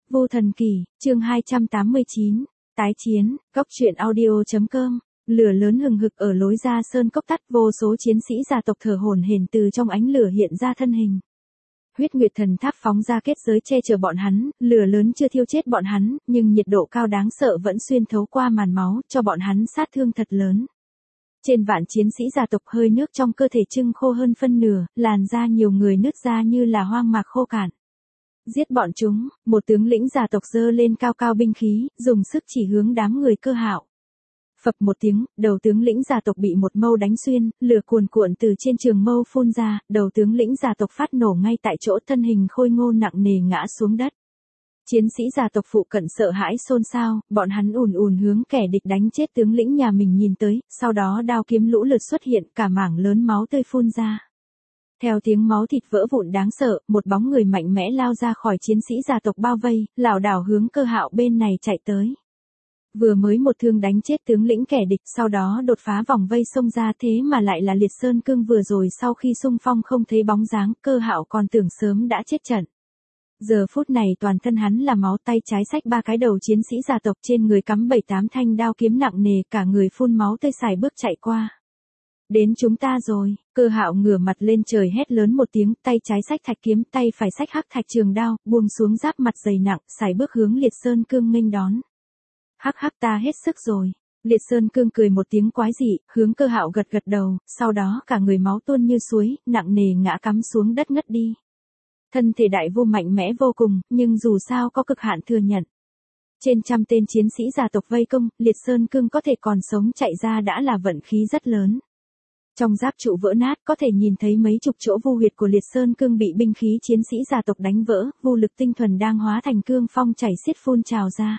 Vô Thần Kỷ, chương 289, tái chiến, góc truyện audio.com. Lửa lớn hừng hực ở lối ra sơn cốc tắt, vô số chiến sĩ gia tộc thở hổn hển từ trong ánh lửa hiện ra thân hình. Huyết Nguyệt Thần Tháp phóng ra kết giới che chở bọn hắn, lửa lớn chưa thiêu chết bọn hắn, nhưng nhiệt độ cao đáng sợ vẫn xuyên thấu qua màn máu, cho bọn hắn sát thương thật lớn. Trên vạn chiến sĩ gia tộc hơi nước trong cơ thể trưng khô hơn phân nửa, làn da nhiều người nứt ra như là hoang mạc khô cạn. Giết bọn chúng, một tướng lĩnh gia tộc giơ lên cao cao binh khí, dùng sức chỉ hướng đám người Cơ Hạo. Phập một tiếng, đầu tướng lĩnh gia tộc bị một mâu đánh xuyên, lửa cuồn cuộn từ trên trường mâu phun ra, đầu tướng lĩnh gia tộc phát nổ ngay tại chỗ, thân hình khôi ngô nặng nề ngã xuống đất. Chiến sĩ gia tộc phụ cận sợ hãi xôn xao, bọn hắn ùn ùn hướng kẻ địch đánh chết tướng lĩnh nhà mình nhìn tới, sau đó đao kiếm lũ lượt xuất hiện, cả mảng lớn máu tươi phun ra. Theo tiếng máu thịt vỡ vụn đáng sợ, một bóng người mạnh mẽ lao ra khỏi chiến sĩ gia tộc bao vây, lảo đảo hướng Cơ Hạo bên này chạy tới. Vừa mới một thương đánh chết tướng lĩnh kẻ địch, sau đó đột phá vòng vây xông ra, thế mà lại là Liệt Sơn Cương. Vừa rồi sau khi xung phong không thấy bóng dáng, Cơ Hạo còn tưởng sớm đã chết trận. Giờ phút này toàn thân hắn là máu, tay trái xách 3 cái đầu chiến sĩ gia tộc, trên người cắm 7-8 thanh đao kiếm nặng nề, cả người phun máu tươi sải bước chạy qua. Đến chúng ta rồi, Cơ Hạo ngửa mặt lên trời hét lớn một tiếng, tay trái xách thạch kiếm, tay phải xách hắc thạch trường đao, buông xuống giáp mặt dày nặng, sải bước hướng Liệt Sơn Cương nghênh đón. Hắc hắc, ta hết sức rồi. Liệt Sơn Cương cười một tiếng quái dị, hướng Cơ Hạo gật gật đầu, sau đó cả người máu tuôn như suối, nặng nề ngã cắm xuống đất ngất đi. Thân thể đại vô mạnh mẽ vô cùng, nhưng dù sao có cực hạn thừa nhận. Trên trăm tên chiến sĩ gia tộc vây công, Liệt Sơn Cương có thể còn sống chạy ra đã là vận khí rất lớn. Trong giáp trụ vỡ nát có thể nhìn thấy mấy chục chỗ vu huyệt của Liệt Sơn Cương bị binh khí chiến sĩ gia tộc đánh vỡ, vô lực tinh thuần đang hóa thành cương phong chảy xiết phun trào ra.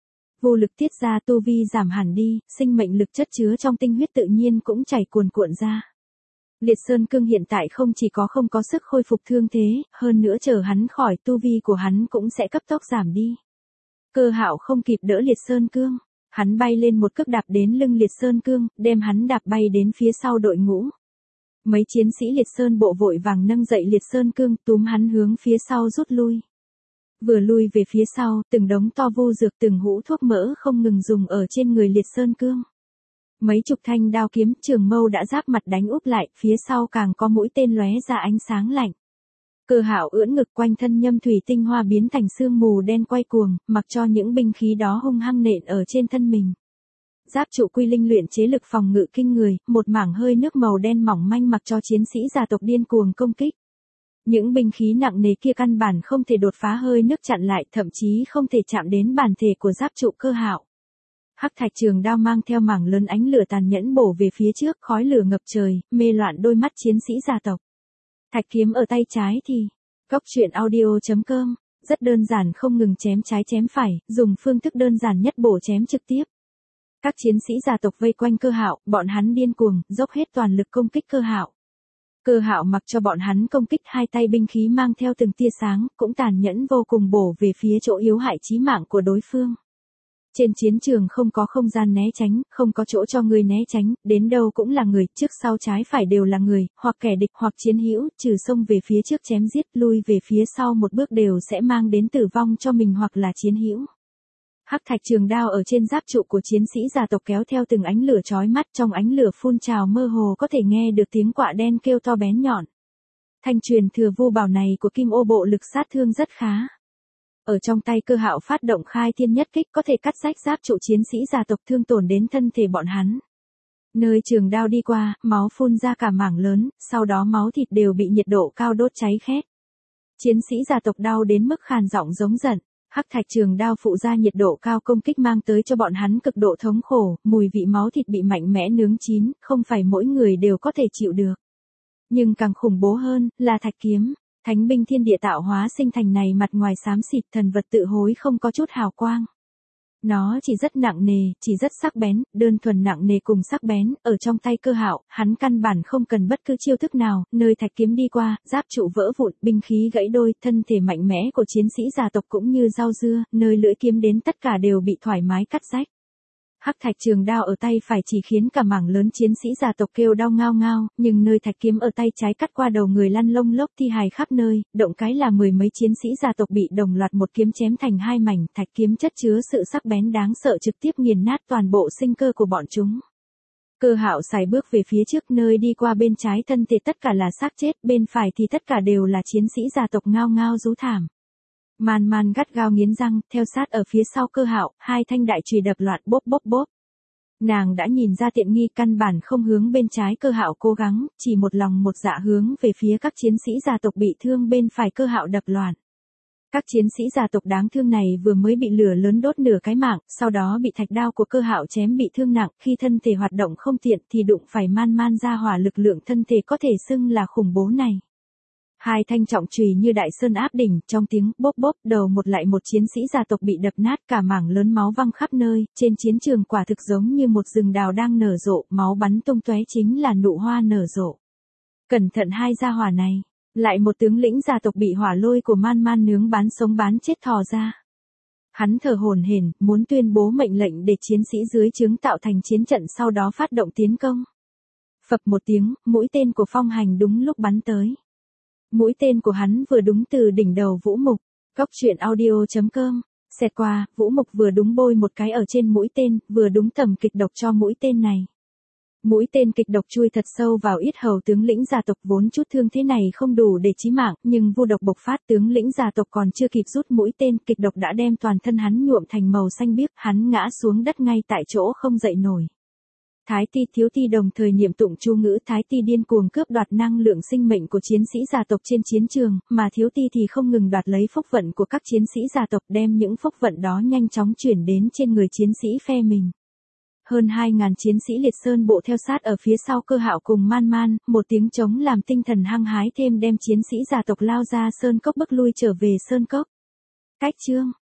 Vô lực tiết ra, tu vi giảm hẳn đi, sinh mệnh lực chất chứa trong tinh huyết tự nhiên cũng chảy cuồn cuộn ra. Liệt Sơn Cương hiện tại không chỉ không có sức khôi phục thương thế, hơn nữa chờ hắn khỏi, tu vi của hắn cũng sẽ cấp tốc giảm đi. Cơ Hạo không kịp đỡ Liệt Sơn Cương, hắn bay lên một cước đạp đến lưng Liệt Sơn Cương, đem hắn đạp bay đến phía sau đội ngũ. Mấy chiến sĩ Liệt Sơn bộ vội vàng nâng dậy Liệt Sơn Cương, túm hắn hướng phía sau rút lui. Vừa lui về phía sau, từng đống to vu dược, từng hũ thuốc mỡ không ngừng dùng ở trên người Liệt Sơn Cương. Mấy chục thanh đao kiếm, trường mâu đã giáp mặt đánh úp lại, phía sau càng có mũi tên lóe ra ánh sáng lạnh. Cơ Hạo ưỡn ngực, quanh thân nhâm thủy tinh hoa biến thành sương mù đen quay cuồng, mặc cho những binh khí đó hung hăng nện ở trên thân mình. Giáp trụ quy linh luyện chế lực phòng ngự kinh người, một mảng hơi nước màu đen mỏng manh mặc cho chiến sĩ gia tộc điên cuồng công kích. Những binh khí nặng nề kia căn bản không thể đột phá hơi nước chặn lại, thậm chí không thể chạm đến bản thể của giáp trụ Cơ Hạo. Hắc thạch trường đao mang theo mảng lớn ánh lửa tàn nhẫn bổ về phía trước, khói lửa ngập trời, mê loạn đôi mắt chiến sĩ gia tộc. Thạch kiếm ở tay trái thì, góc truyện audio.com, rất đơn giản, không ngừng chém trái chém phải, dùng phương thức đơn giản nhất bổ chém trực tiếp. Các chiến sĩ gia tộc vây quanh Cơ Hạo, bọn hắn điên cuồng, dốc hết toàn lực công kích Cơ Hạo. Cơ Hạo mặc cho bọn hắn công kích, hai tay binh khí mang theo từng tia sáng, cũng tàn nhẫn vô cùng bổ về phía chỗ yếu hại chí mạng của đối phương. Trên chiến trường không có không gian né tránh, không có chỗ cho người né tránh, đến đâu cũng là người, trước sau trái phải đều là người, hoặc kẻ địch hoặc chiến hữu, trừ xông về phía trước chém giết, lui về phía sau một bước đều sẽ mang đến tử vong cho mình hoặc là chiến hữu. Hắc thạch trường đao ở trên giáp trụ của chiến sĩ gia tộc kéo theo từng ánh lửa chói mắt, trong ánh lửa phun trào mơ hồ có thể nghe được tiếng quạ đen kêu to bén nhọn. Thanh truyền thừa vu bảo này của Kim Ô bộ lực sát thương rất khá. Ở trong tay Cơ Hạo phát động khai thiên nhất kích, có thể cắt rách giáp trụ chiến sĩ gia tộc, thương tổn đến thân thể bọn hắn. Nơi trường đao đi qua, máu phun ra cả mảng lớn, sau đó máu thịt đều bị nhiệt độ cao đốt cháy khét. Chiến sĩ gia tộc đau đến mức khàn giọng giống giận. Hắc thạch trường đao phụ ra nhiệt độ cao công kích mang tới cho bọn hắn cực độ thống khổ, mùi vị máu thịt bị mạnh mẽ nướng chín, không phải mỗi người đều có thể chịu được. Nhưng càng khủng bố hơn, là thạch kiếm. Thánh binh thiên địa tạo hóa sinh thành này, mặt ngoài xám xịt, thần vật tự hối không có chút hào quang. Nó chỉ rất nặng nề, chỉ rất sắc bén, đơn thuần nặng nề cùng sắc bén, ở trong tay Cơ Hạo, hắn căn bản không cần bất cứ chiêu thức nào, nơi thạch kiếm đi qua, giáp trụ vỡ vụn, binh khí gãy đôi, thân thể mạnh mẽ của chiến sĩ gia tộc cũng như rau dưa, nơi lưỡi kiếm đến tất cả đều bị thoải mái cắt rách. Hắc thạch trường đao ở tay phải chỉ khiến cả mảng lớn chiến sĩ gia tộc kêu đau ngao ngao, nhưng nơi thạch kiếm ở tay trái cắt qua đầu người lăn lông lốc thi hài khắp nơi, động cái là mười mấy chiến sĩ gia tộc bị đồng loạt một kiếm chém thành hai mảnh, thạch kiếm chất chứa sự sắc bén đáng sợ trực tiếp nghiền nát toàn bộ sinh cơ của bọn chúng. Cơ Hạo sải bước về phía trước, nơi đi qua bên trái thân thể tất cả là xác chết, bên phải thì tất cả đều là chiến sĩ gia tộc ngao ngao rú thảm. Man Man gắt gao nghiến răng, theo sát ở phía sau Cơ Hạo, hai thanh đại chùy đập loạt bốp bốp bốp. Nàng đã nhìn ra tiện nghi, căn bản không hướng bên trái Cơ Hạo cố gắng, chỉ một lòng một dạ hướng về phía các chiến sĩ gia tộc bị thương bên phải Cơ Hạo đập loạn. Các chiến sĩ gia tộc đáng thương này vừa mới bị lửa lớn đốt nửa cái mạng, sau đó bị thạch đao của Cơ Hạo chém bị thương nặng, khi thân thể hoạt động không tiện thì đụng phải Man Man ra hỏa lực lượng thân thể có thể xưng là khủng bố này. Hai thanh trọng chùy như đại sơn áp đỉnh, trong tiếng bốp bốp, đầu một lại một chiến sĩ gia tộc bị đập nát, cả mảng lớn máu văng khắp nơi, trên chiến trường quả thực giống như một rừng đào đang nở rộ, máu bắn tung tóe chính là nụ hoa nở rộ. Cẩn thận hai gia hỏa này, lại một tướng lĩnh gia tộc bị hỏa lôi của Man Man nướng bán sống bán chết thò ra. Hắn thở hổn hển, muốn tuyên bố mệnh lệnh để chiến sĩ dưới trướng tạo thành chiến trận, sau đó phát động tiến công. Phập một tiếng, mũi tên của Phong Hành đúng lúc bắn tới. Mũi tên của hắn vừa đúng từ đỉnh đầu Vũ Mục. Cóc truyện audio.com. Xẹt qua, Vũ Mục vừa đúng bôi một cái ở trên mũi tên, vừa đúng tầm kịch độc cho mũi tên này. Mũi tên kịch độc chui thật sâu vào yết hầu tướng lĩnh gia tộc, vốn chút thương thế này không đủ để chí mạng, nhưng vu độc bộc phát, tướng lĩnh gia tộc còn chưa kịp rút mũi tên, kịch độc đã đem toàn thân hắn nhuộm thành màu xanh biếc, hắn ngã xuống đất ngay tại chỗ không dậy nổi. Thái Ti Thiếu Ti đồng thời niệm tụng chú ngữ, Thái Ti điên cuồng cướp đoạt năng lượng sinh mệnh của chiến sĩ gia tộc trên chiến trường, mà Thiếu Ti thì không ngừng đoạt lấy phúc vận của các chiến sĩ gia tộc, đem những phúc vận đó nhanh chóng chuyển đến trên người chiến sĩ phe mình. Hơn 2.000 chiến sĩ liệt sơn bộ theo sát ở phía sau Cơ Hạo cùng Man Man, một tiếng trống làm tinh thần hăng hái thêm, đem chiến sĩ gia tộc lao ra sơn cốc, bước lui trở về sơn cốc. Cách chương